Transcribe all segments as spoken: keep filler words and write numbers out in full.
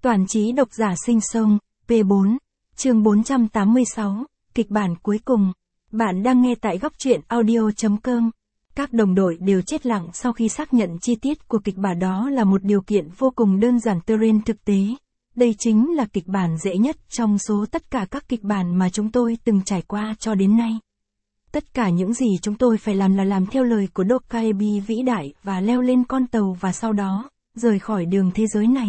Toàn trí độc giả sinh sông, P bốn, chương bốn trăm tám mươi sáu, kịch bản cuối cùng. Bạn đang nghe tại góc truyện audio.com. Các đồng đội đều chết lặng sau khi xác nhận chi tiết của kịch bản, đó là một điều kiện vô cùng đơn giản trên thực tế. Đây chính là kịch bản dễ nhất trong số tất cả các kịch bản mà chúng tôi từng trải qua cho đến nay. Tất cả những gì chúng tôi phải làm là làm theo lời của Dokaebi vĩ đại và leo lên con tàu và sau đó, rời khỏi đường thế giới này.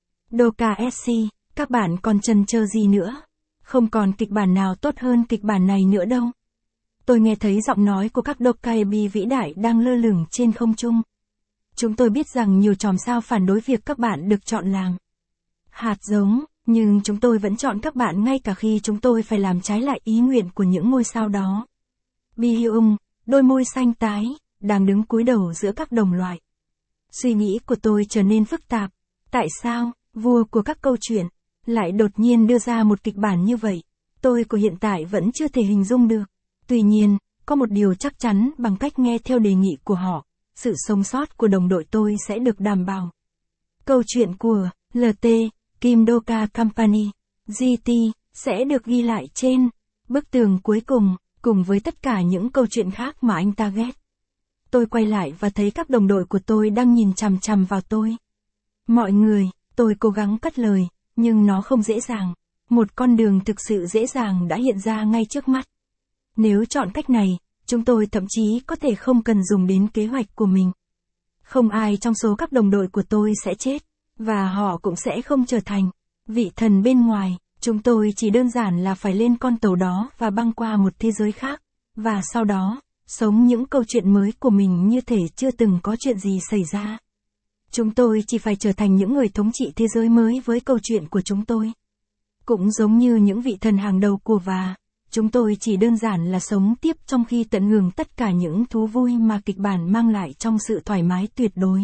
Dokaeshi, các bạn còn chần chờ gì nữa? Không còn kịch bản nào tốt hơn kịch bản này nữa đâu. Tôi nghe thấy giọng nói của các Dokaebi vĩ đại đang lơ lửng trên không trung. Chúng tôi biết rằng nhiều chòm sao phản đối việc các bạn được chọn làm hạt giống, nhưng chúng tôi vẫn chọn các bạn ngay cả khi chúng tôi phải làm trái lại ý nguyện của những ngôi sao đó. Bi-hyung, đôi môi xanh tái, đang đứng cúi đầu giữa các đồng loại. Suy nghĩ của tôi trở nên phức tạp. Tại sao, vua của các câu chuyện, lại đột nhiên đưa ra một kịch bản như vậy? Tôi của hiện tại vẫn chưa thể hình dung được. Tuy nhiên, có một điều chắc chắn bằng cách nghe theo đề nghị của họ, sự sống sót của đồng đội tôi sẽ được đảm bảo. Câu chuyện của lờ tê, Kim Doka Company, giê tê, sẽ được ghi lại trên bức tường cuối cùng, cùng với tất cả những câu chuyện khác mà anh ta ghét. Tôi quay lại và thấy các đồng đội của tôi đang nhìn chằm chằm vào tôi. Mọi người, tôi cố gắng cất lời, nhưng nó không dễ dàng. Một con đường thực sự dễ dàng đã hiện ra ngay trước mắt. Nếu chọn cách này, chúng tôi thậm chí có thể không cần dùng đến kế hoạch của mình. Không ai trong số các đồng đội của tôi sẽ chết, và họ cũng sẽ không trở thành vị thần bên ngoài. Chúng tôi chỉ đơn giản là phải lên con tàu đó và băng qua một thế giới khác, và sau đó, sống những câu chuyện mới của mình như thể chưa từng có chuyện gì xảy ra. Chúng tôi chỉ phải trở thành những người thống trị thế giới mới với câu chuyện của chúng tôi. Cũng giống như những vị thần hàng đầu của và, chúng tôi chỉ đơn giản là sống tiếp trong khi tận hưởng tất cả những thú vui mà kịch bản mang lại trong sự thoải mái tuyệt đối.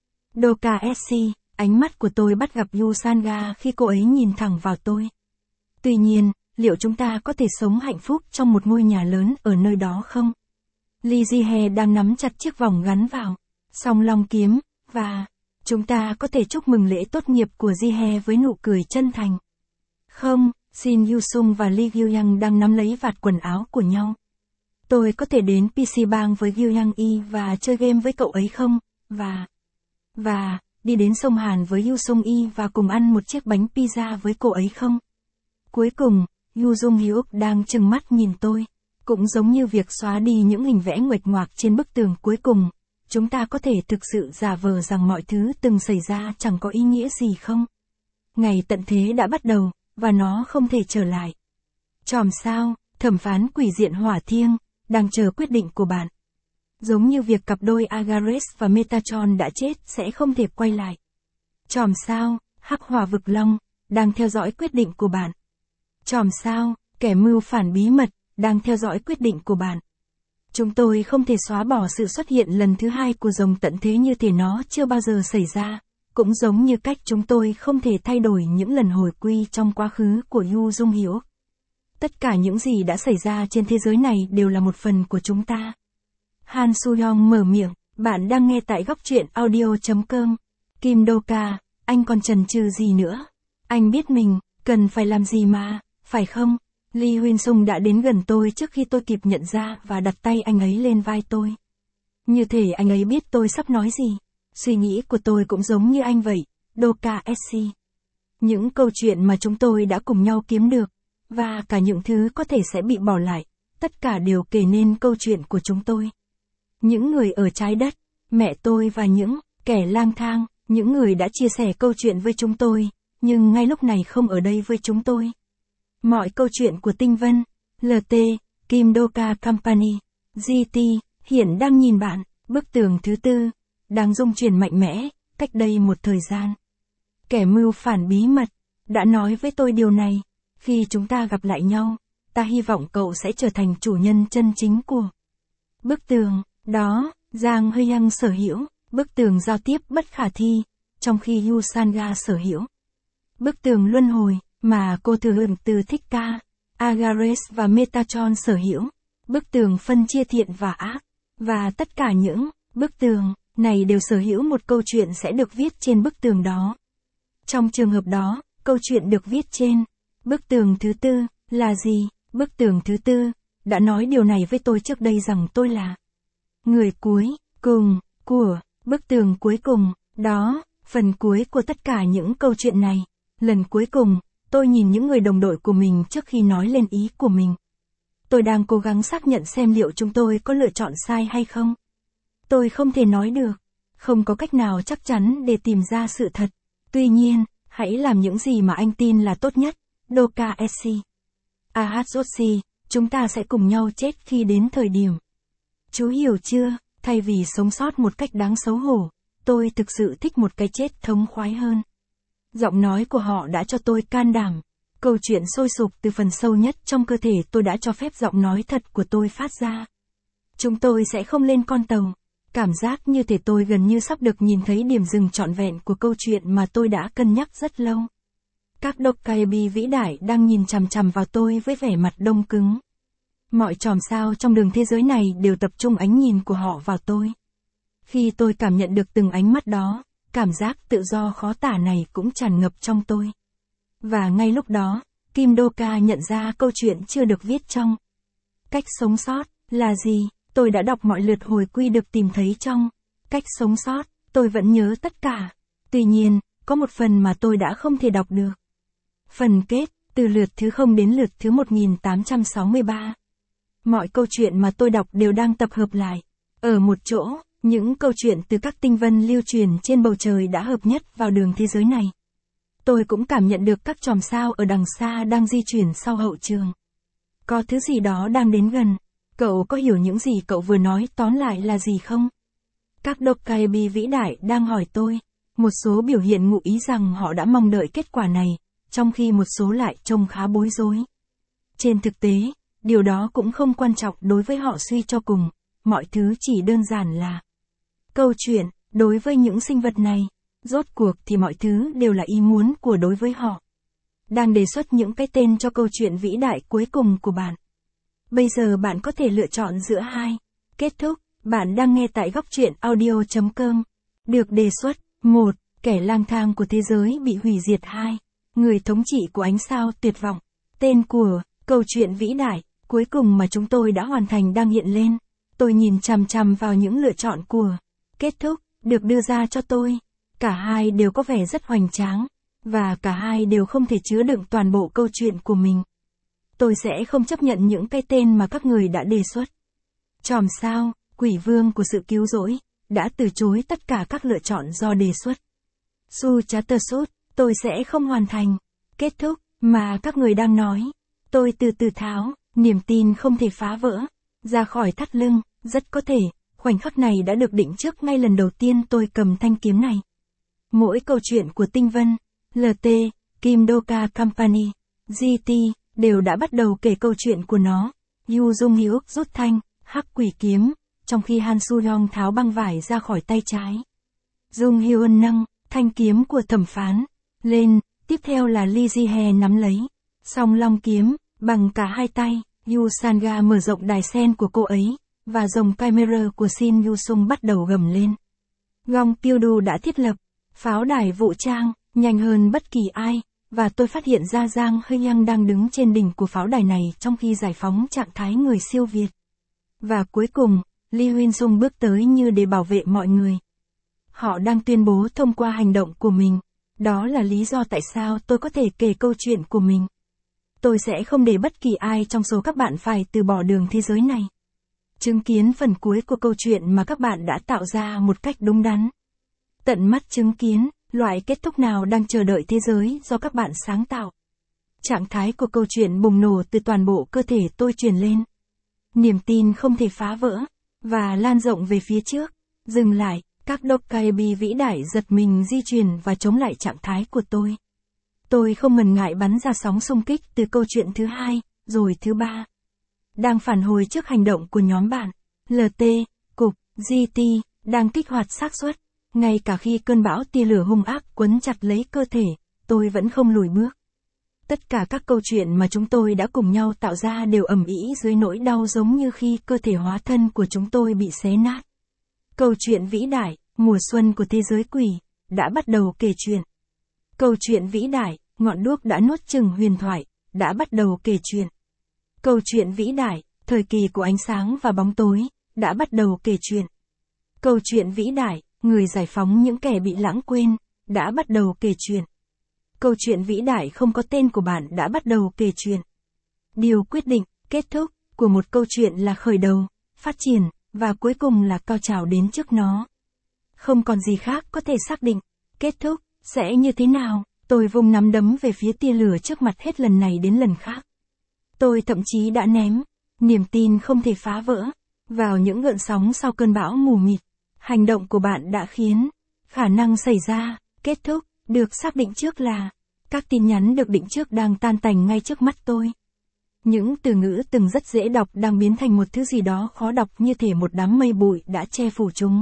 Dokaeshi, ánh mắt của tôi bắt gặp Yusanga khi cô ấy nhìn thẳng vào tôi. Tuy nhiên, liệu chúng ta có thể sống hạnh phúc trong một ngôi nhà lớn ở nơi đó không? Lee Ji-hye đang nắm chặt chiếc vòng gắn vào song long kiếm, và chúng ta có thể chúc mừng lễ tốt nghiệp của Ji-hye với nụ cười chân thành. Không, Shin Yu-sung và Lee Gyu-young đang nắm lấy vạt quần áo của nhau. Tôi có thể đến pê xê Bang với Gyu-young và chơi game với cậu ấy không? Và... Và... đi đến sông Hàn với Yu-sung và cùng ăn một chiếc bánh pizza với cô ấy không? Cuối cùng, Yu Jung-hyuk đang trừng mắt nhìn tôi. Cũng giống như việc xóa đi những hình vẽ nguệch ngoạc trên bức tường cuối cùng, chúng ta có thể thực sự giả vờ rằng mọi thứ từng xảy ra chẳng có ý nghĩa gì không? Ngày tận thế đã bắt đầu, và nó không thể trở lại. Chòm sao, thẩm phán quỷ diện hỏa thiêng, đang chờ quyết định của bạn. Giống như việc cặp đôi Agares và Metatron đã chết sẽ không thể quay lại. Chòm sao, hắc hỏa vực long, đang theo dõi quyết định của bạn. Chòm sao, kẻ mưu phản bí mật, đang theo dõi quyết định của bạn. Chúng tôi không thể xóa bỏ sự xuất hiện lần thứ hai của rồng tận thế như thể nó chưa bao giờ xảy ra, cũng giống như cách chúng tôi không thể thay đổi những lần hồi quy trong quá khứ của Yu Jung-hyuk. Tất cả những gì đã xảy ra trên thế giới này đều là một phần của chúng ta. Han Soo-young mở miệng, bạn đang nghe tại góc truyện audio.com. Kim Doka, anh còn chần chừ gì nữa? Anh biết mình, cần phải làm gì mà, phải không? Lee Huynh-sung đã đến gần tôi trước khi tôi kịp nhận ra và đặt tay anh ấy lên vai tôi. Như thể anh ấy biết tôi sắp nói gì. Suy nghĩ của tôi cũng giống như anh vậy, Dokaeshi. Những câu chuyện mà chúng tôi đã cùng nhau kiếm được, và cả những thứ có thể sẽ bị bỏ lại, tất cả đều kể nên câu chuyện của chúng tôi. Những người ở trái đất, mẹ tôi và những kẻ lang thang, những người đã chia sẻ câu chuyện với chúng tôi, nhưng ngay lúc này không ở đây với chúng tôi. Mọi câu chuyện của Tinh Vân, lờ tê, Kim Doka Company, giê tê, hiện đang nhìn bạn, bức tường thứ tư, đang rung chuyển mạnh mẽ, cách đây một thời gian. Kẻ mưu phản bí mật, đã nói với tôi điều này, khi chúng ta gặp lại nhau, ta hy vọng cậu sẽ trở thành chủ nhân chân chính của bức tường. Đó, Giang Hơi-yang sở hữu, bức tường giao tiếp bất khả thi, trong khi Yusanga sở hữu bức tường luân hồi, mà cô thừa hưởng từ thích ca, Agares và Metatron sở hữu bức tường phân chia thiện và ác, và tất cả những bức tường này đều sở hữu một câu chuyện sẽ được viết trên bức tường đó. Trong trường hợp đó, câu chuyện được viết trên bức tường thứ tư là gì? Bức tường thứ tư đã nói điều này với tôi trước đây rằng tôi là người cuối cùng của bức tường cuối cùng. Đó, phần cuối của tất cả những câu chuyện này. Lần cuối cùng, tôi nhìn những người đồng đội của mình trước khi nói lên ý của mình. Tôi đang cố gắng xác nhận xem liệu chúng tôi có lựa chọn sai hay không. Tôi không thể nói được. Không có cách nào chắc chắn để tìm ra sự thật. Tuy nhiên, hãy làm những gì mà anh tin là tốt nhất. Doka Esi. Ahazotsi, chúng ta sẽ cùng nhau chết khi đến thời điểm. Chú hiểu chưa, thay vì sống sót một cách đáng xấu hổ, tôi thực sự thích một cái chết thống khoái hơn. Giọng nói của họ đã cho tôi can đảm. Câu chuyện sôi sục từ phần sâu nhất trong cơ thể tôi đã cho phép giọng nói thật của tôi phát ra. Chúng tôi sẽ không lên con tàu. Cảm giác như thể tôi gần như sắp được nhìn thấy điểm dừng trọn vẹn của câu chuyện mà tôi đã cân nhắc rất lâu. Các Dokkaibi vĩ đại đang nhìn chằm chằm vào tôi với vẻ mặt đông cứng. Mọi chòm sao trong đường thế giới này đều tập trung ánh nhìn của họ vào tôi. Khi tôi cảm nhận được từng ánh mắt đó, cảm giác tự do khó tả này cũng tràn ngập trong tôi. Và ngay lúc đó, Kim Doka nhận ra câu chuyện chưa được viết trong Cách sống sót là gì. Tôi đã đọc mọi lượt hồi quy được tìm thấy trong Cách sống sót, tôi vẫn nhớ tất cả. Tuy nhiên, có một phần mà tôi đã không thể đọc được. Phần kết, từ lượt thứ không đến lượt thứ một nghìn tám trăm sáu mươi ba. Mọi câu chuyện mà tôi đọc đều đang tập hợp lại. Ở một chỗ, những câu chuyện từ các tinh vân lưu truyền trên bầu trời đã hợp nhất vào đường thế giới này. Tôi cũng cảm nhận được các chòm sao ở đằng xa đang di chuyển sau hậu trường. Có thứ gì đó đang đến gần. Cậu có hiểu những gì cậu vừa nói tóm lại là gì không? Các Dokkaibi vĩ đại đang hỏi tôi. Một số biểu hiện ngụ ý rằng họ đã mong đợi kết quả này, trong khi một số lại trông khá bối rối. Trên thực tế, điều đó cũng không quan trọng đối với họ suy cho cùng, mọi thứ chỉ đơn giản là câu chuyện. Đối với những sinh vật này, rốt cuộc thì mọi thứ đều là ý muốn của đối với họ. Đang đề xuất những cái tên cho câu chuyện vĩ đại cuối cùng của bạn. Bây giờ bạn có thể lựa chọn giữa hai. Kết thúc, bạn đang nghe tại góc truyện audio chấm com. Được đề xuất, một. Kẻ lang thang của thế giới bị hủy diệt. Hai. Người thống trị của ánh sao tuyệt vọng. Tên của câu chuyện vĩ đại cuối cùng mà chúng tôi đã hoàn thành đang hiện lên. Tôi nhìn chằm chằm vào những lựa chọn của kết thúc được đưa ra cho tôi. Cả hai đều có vẻ rất hoành tráng, và cả hai đều không thể chứa đựng toàn bộ câu chuyện của mình. Tôi sẽ không chấp nhận những cái tên mà các người đã đề xuất. Chòm sao, quỷ vương của sự cứu rỗi, đã từ chối tất cả các lựa chọn do đề xuất. Su Chattersut, tôi sẽ không hoàn thành. Kết thúc, mà các người đang nói. Tôi từ từ tháo, niềm tin không thể phá vỡ, ra khỏi thắt lưng, rất có thể, khoảnh khắc này đã được định trước ngay lần đầu tiên tôi cầm thanh kiếm này. Mỗi câu chuyện của Tinh Vân, lờ tê, Kim Doka Company, giê tê, đều đã bắt đầu kể câu chuyện của nó. Yu Dung Hyuk rút thanh, hắc quỷ kiếm, trong khi Han Soo-yong tháo băng vải ra khỏi tay trái. Dung Hyun nâng thanh kiếm của thẩm phán lên, tiếp theo là Lee Ji-hye nắm lấy song long kiếm bằng cả hai tay. Yu Sanga mở rộng đài sen của cô ấy, và dòng camera của Shin Yu Sung bắt đầu gầm lên. Gong Pyo-du đã thiết lập pháo đài vũ trang nhanh hơn bất kỳ ai, và tôi phát hiện ra Giang Hơi-yang đang đứng trên đỉnh của pháo đài này trong khi giải phóng trạng thái người siêu việt. Và cuối cùng, Lee Huynh-sung bước tới như để bảo vệ mọi người. Họ đang tuyên bố thông qua hành động của mình. Đó là lý do tại sao tôi có thể kể câu chuyện của mình. Tôi sẽ không để bất kỳ ai trong số các bạn phải từ bỏ đường thế giới này. Chứng kiến phần cuối của câu chuyện mà các bạn đã tạo ra một cách đúng đắn. Tận mắt chứng kiến loại kết thúc nào đang chờ đợi thế giới do các bạn sáng tạo. Trạng thái của câu chuyện bùng nổ từ toàn bộ cơ thể tôi truyền lên. Niềm tin không thể phá vỡ, và lan rộng về phía trước. Dừng lại, các Dokkaibi vĩ đại giật mình di chuyển và chống lại trạng thái của tôi. Tôi không ngần ngại bắn ra sóng xung kích từ câu chuyện thứ hai, rồi thứ ba. Đang phản hồi trước hành động của nhóm bạn. lờ tê, cục, giê tê, đang kích hoạt xác suất. Ngay cả khi cơn bão tia lửa hung ác quấn chặt lấy cơ thể, tôi vẫn không lùi bước. Tất cả các câu chuyện mà chúng tôi đã cùng nhau tạo ra đều ầm ĩ dưới nỗi đau giống như khi cơ thể hóa thân của chúng tôi bị xé nát. Câu chuyện vĩ đại, mùa xuân của thế giới quỷ, đã bắt đầu kể chuyện. Câu chuyện vĩ đại, ngọn đuốc đã nuốt chửng huyền thoại, đã bắt đầu kể chuyện. Câu chuyện vĩ đại, thời kỳ của ánh sáng và bóng tối, đã bắt đầu kể chuyện. Câu chuyện vĩ đại, người giải phóng những kẻ bị lãng quên, đã bắt đầu kể chuyện. Câu chuyện vĩ đại không có tên của bạn đã bắt đầu kể chuyện. Điều quyết định, kết thúc, của một câu chuyện là khởi đầu, phát triển, và cuối cùng là cao trào đến trước nó. Không còn gì khác có thể xác định, kết thúc, sẽ như thế nào. Tôi vung nắm đấm về phía tia lửa trước mặt hết lần này đến lần khác. Tôi thậm chí đã ném, niềm tin không thể phá vỡ, vào những gợn sóng sau cơn bão mù mịt. Hành động của bạn đã khiến khả năng xảy ra, kết thúc, được xác định trước là, các tin nhắn được định trước đang tan tành ngay trước mắt tôi. Những từ ngữ từng rất dễ đọc đang biến thành một thứ gì đó khó đọc như thể một đám mây bụi đã che phủ chúng.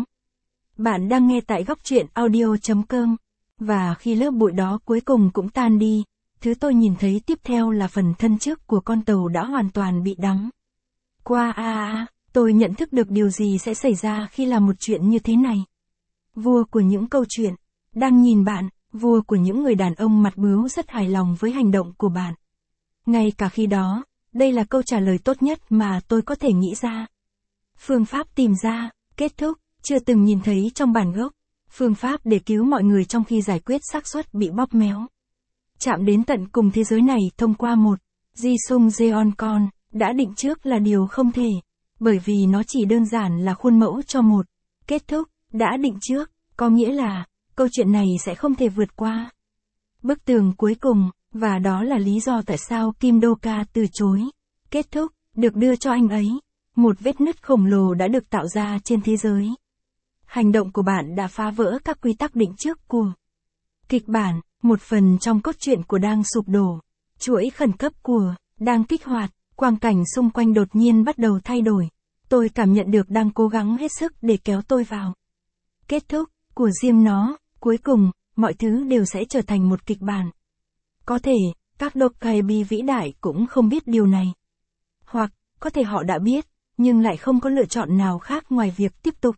Bạn đang nghe tại góc truyện audio chấm com. Và khi lớp bụi đó cuối cùng cũng tan đi, thứ tôi nhìn thấy tiếp theo là phần thân trước của con tàu đã hoàn toàn bị đắm. Qua a a, tôi nhận thức được điều gì sẽ xảy ra khi làm một chuyện như thế này. Vua của những câu chuyện, đang nhìn bạn, vua của những người đàn ông mặt bướu rất hài lòng với hành động của bạn. Ngay cả khi đó, đây là câu trả lời tốt nhất mà tôi có thể nghĩ ra. Phương pháp tìm ra, kết thúc, chưa từng nhìn thấy trong bản gốc. Phương pháp để cứu mọi người trong khi giải quyết xác suất bị bóp méo. Chạm đến tận cùng thế giới này thông qua một Jisung Jeon Con, đã định trước là điều không thể, bởi vì nó chỉ đơn giản là khuôn mẫu cho một kết thúc, đã định trước, có nghĩa là, câu chuyện này sẽ không thể vượt qua bức tường cuối cùng, và đó là lý do tại sao Kim Do-ka từ chối. Kết thúc, được đưa cho anh ấy. Một vết nứt khổng lồ đã được tạo ra trên thế giới. Hành động của bạn đã phá vỡ các quy tắc định trước của kịch bản, một phần trong cốt truyện của đang sụp đổ. Chuỗi khẩn cấp của đang kích hoạt, quang cảnh xung quanh đột nhiên bắt đầu thay đổi. Tôi cảm nhận được đang cố gắng hết sức để kéo tôi vào kết thúc của riêng nó. Cuối cùng, mọi thứ đều sẽ trở thành một kịch bản. Có thể, các dokkaibi vĩ đại cũng không biết điều này. Hoặc, có thể họ đã biết, nhưng lại không có lựa chọn nào khác ngoài việc tiếp tục.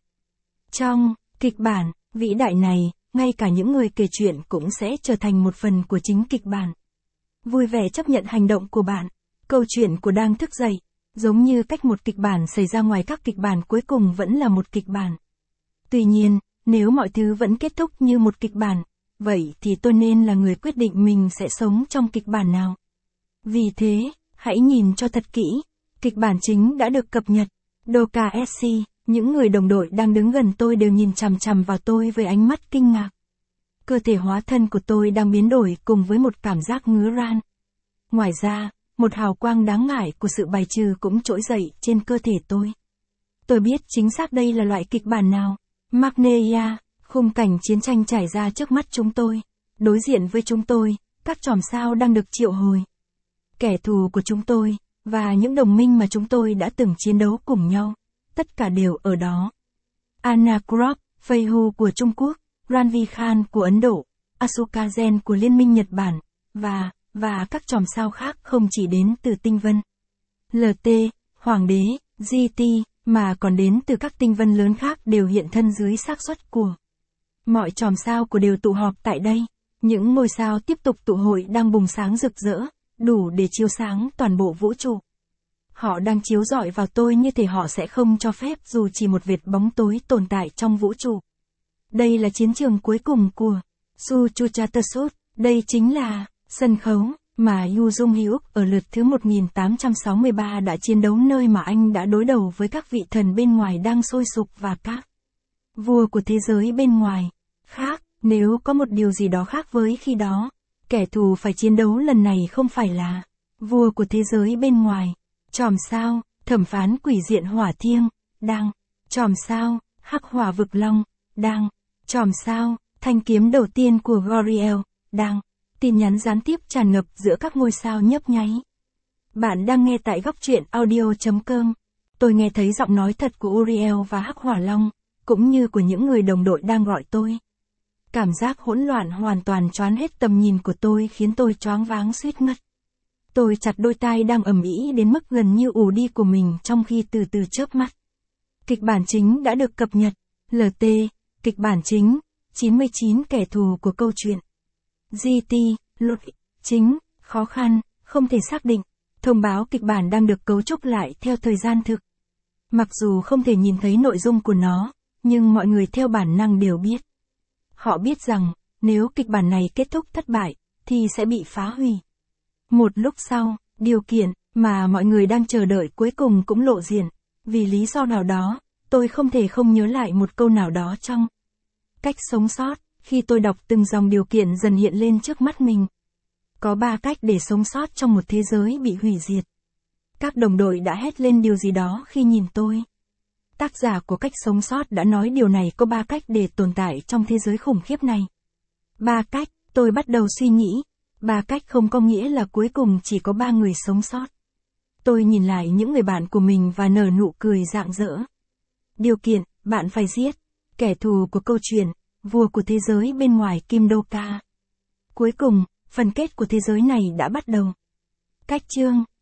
Trong kịch bản vĩ đại này, ngay cả những người kể chuyện cũng sẽ trở thành một phần của chính kịch bản. Vui vẻ chấp nhận hành động của bạn. Câu chuyện của đang thức dậy, giống như cách một kịch bản xảy ra ngoài các kịch bản cuối cùng vẫn là một kịch bản. Tuy nhiên, nếu mọi thứ vẫn kết thúc như một kịch bản, vậy thì tôi nên là người quyết định mình sẽ sống trong kịch bản nào. Vì thế, hãy nhìn cho thật kỹ. Kịch bản chính đã được cập nhật. Doka ét xê, những người đồng đội đang đứng gần tôi đều nhìn chằm chằm vào tôi với ánh mắt kinh ngạc. Cơ thể hóa thân của tôi đang biến đổi cùng với một cảm giác ngứa ran. Ngoài ra, một hào quang đáng ngại của sự bài trừ cũng trỗi dậy trên cơ thể tôi. Tôi biết chính xác đây là loại kịch bản nào. Magneia, khung cảnh chiến tranh trải ra trước mắt chúng tôi. Đối diện với chúng tôi, các chòm sao đang được triệu hồi. Kẻ thù của chúng tôi, và những đồng minh mà chúng tôi đã từng chiến đấu cùng nhau. Tất cả đều ở đó. Anna Krop, Feihu của Trung Quốc, Ranvi Khan của Ấn Độ, Asuka Gen của Liên minh Nhật Bản, và, và các chòm sao khác không chỉ đến từ tinh vân lờ tê, Hoàng đế, giê tê, mà còn đến từ các tinh vân lớn khác đều hiện thân dưới xác suất của. Mọi chòm sao của đều tụ họp tại đây. Những ngôi sao tiếp tục tụ hội đang bùng sáng rực rỡ, đủ để chiếu sáng toàn bộ vũ trụ. Họ đang chiếu rọi vào tôi như thể họ sẽ không cho phép dù chỉ một vệt bóng tối tồn tại trong vũ trụ. Đây là chiến trường cuối cùng của Suchuchatasut. Đây chính là sân khấu mà Yu Jung Hyuk ở lượt thứ một nghìn tám trăm sáu mươi ba đã chiến đấu, nơi mà anh đã đối đầu với các vị thần bên ngoài đang sôi sục và các vua của thế giới bên ngoài. Khác, nếu có một điều gì đó khác với khi đó, kẻ thù phải chiến đấu lần này không phải là vua của thế giới bên ngoài. Chòm sao, thẩm phán quỷ diện hỏa thiêng, đang. Chòm sao, hắc hỏa vực long, đang. Chòm sao, thanh kiếm đầu tiên của Goriel, đang. Tin nhắn gián tiếp tràn ngập giữa các ngôi sao nhấp nháy. Bạn đang nghe tại góc truyện audio chấm com. Tôi nghe thấy giọng nói thật của Uriel và hắc hỏa long, cũng như của những người đồng đội đang gọi tôi. Cảm giác hỗn loạn hoàn toàn choán hết tầm nhìn của tôi khiến tôi choáng váng suýt ngất. Tôi chặt đôi tai đang ầm ĩ đến mức gần như ù đi của mình trong khi từ từ chớp mắt. Kịch bản chính đã được cập nhật. lờ tê, kịch bản chính, chín mươi chín kẻ thù của câu chuyện. giê tê, luật, chính, khó khăn, không thể xác định. Thông báo kịch bản đang được cấu trúc lại theo thời gian thực. Mặc dù không thể nhìn thấy nội dung của nó, nhưng mọi người theo bản năng đều biết. Họ biết rằng, nếu kịch bản này kết thúc thất bại, thì sẽ bị phá hủy. Một lúc sau, điều kiện mà mọi người đang chờ đợi cuối cùng cũng lộ diện. Vì lý do nào đó, tôi không thể không nhớ lại một câu nào đó trong Cách sống sót. Khi tôi đọc từng dòng điều kiện dần hiện lên trước mắt mình. Có ba cách để sống sót trong một thế giới bị hủy diệt. Các đồng đội đã hét lên điều gì đó khi nhìn tôi. Tác giả của Cách sống sót đã nói điều này có ba cách để tồn tại trong thế giới khủng khiếp này. Ba cách, tôi bắt đầu suy nghĩ. Ba cách không có nghĩa là cuối cùng chỉ có ba người sống sót. Tôi nhìn lại những người bạn của mình và nở nụ cười rạng rỡ. Điều kiện, bạn phải giết kẻ thù của câu chuyện, vua của thế giới bên ngoài Kim Đô Ca. Cuối cùng, phần kết của thế giới này đã bắt đầu. Cách chương,